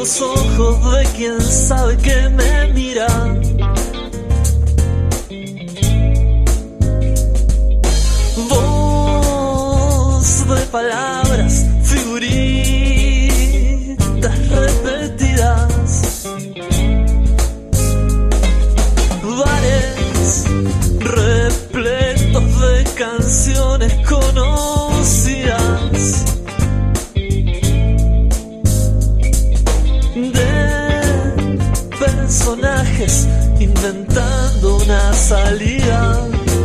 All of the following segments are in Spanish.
los ojos de quien sabe que me mira. Voz de palabras, figuritas repetidas, bares repletos de canciones conocidas, personajes inventando una salida.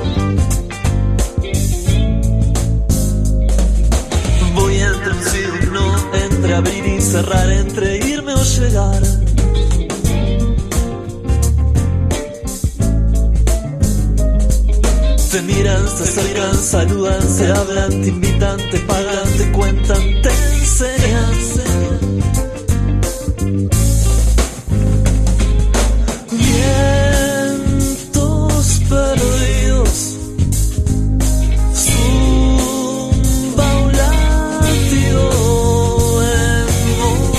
Voy entre un sí y un no, entre abrir y cerrar, entre irme o llegar. Te miran, se acercan, saludan, se hablan, te invitan, te pagan, te cuentan, te enseñan. Vientos perdidos, zumba un latido en vos.